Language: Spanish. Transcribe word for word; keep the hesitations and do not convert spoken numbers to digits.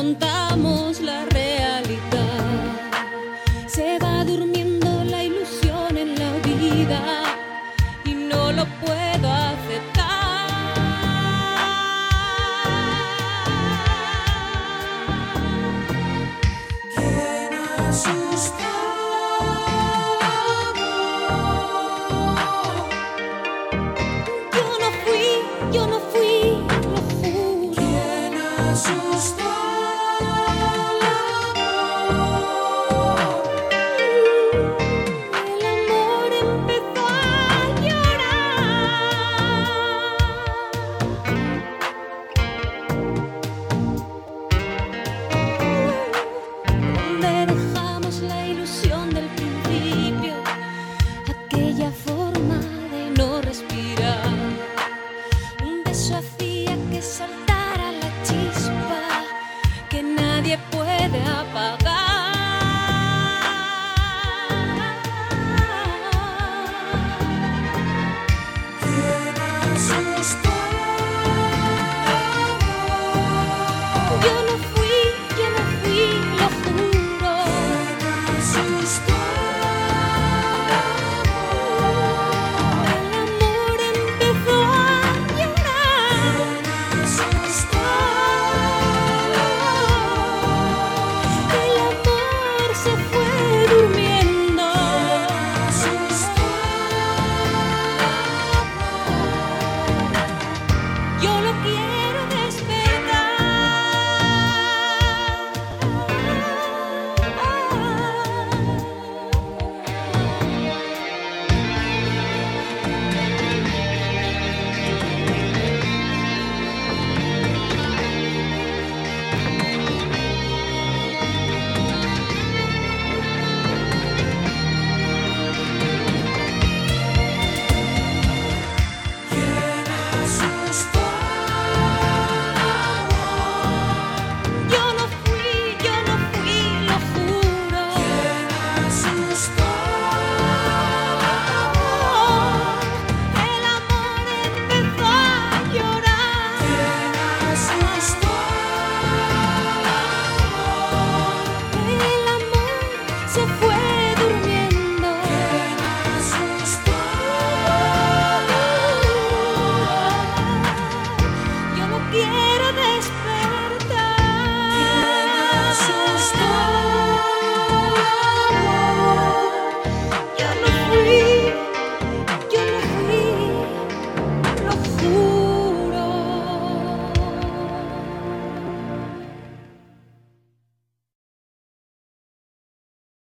afrontamos la realidad. Se va durmiendo la ilusión en la vida y no lo puedo aceptar. ¿Quién asusta? Yo no fui, yo no fui, lo juro. ¿Quién asustó el amor? El amor empezó a llorar. Donde dejamos la ilusión del principio, aquella forma de no respirar. Un beso hacía que saltara la chispa que nadie puede apagar.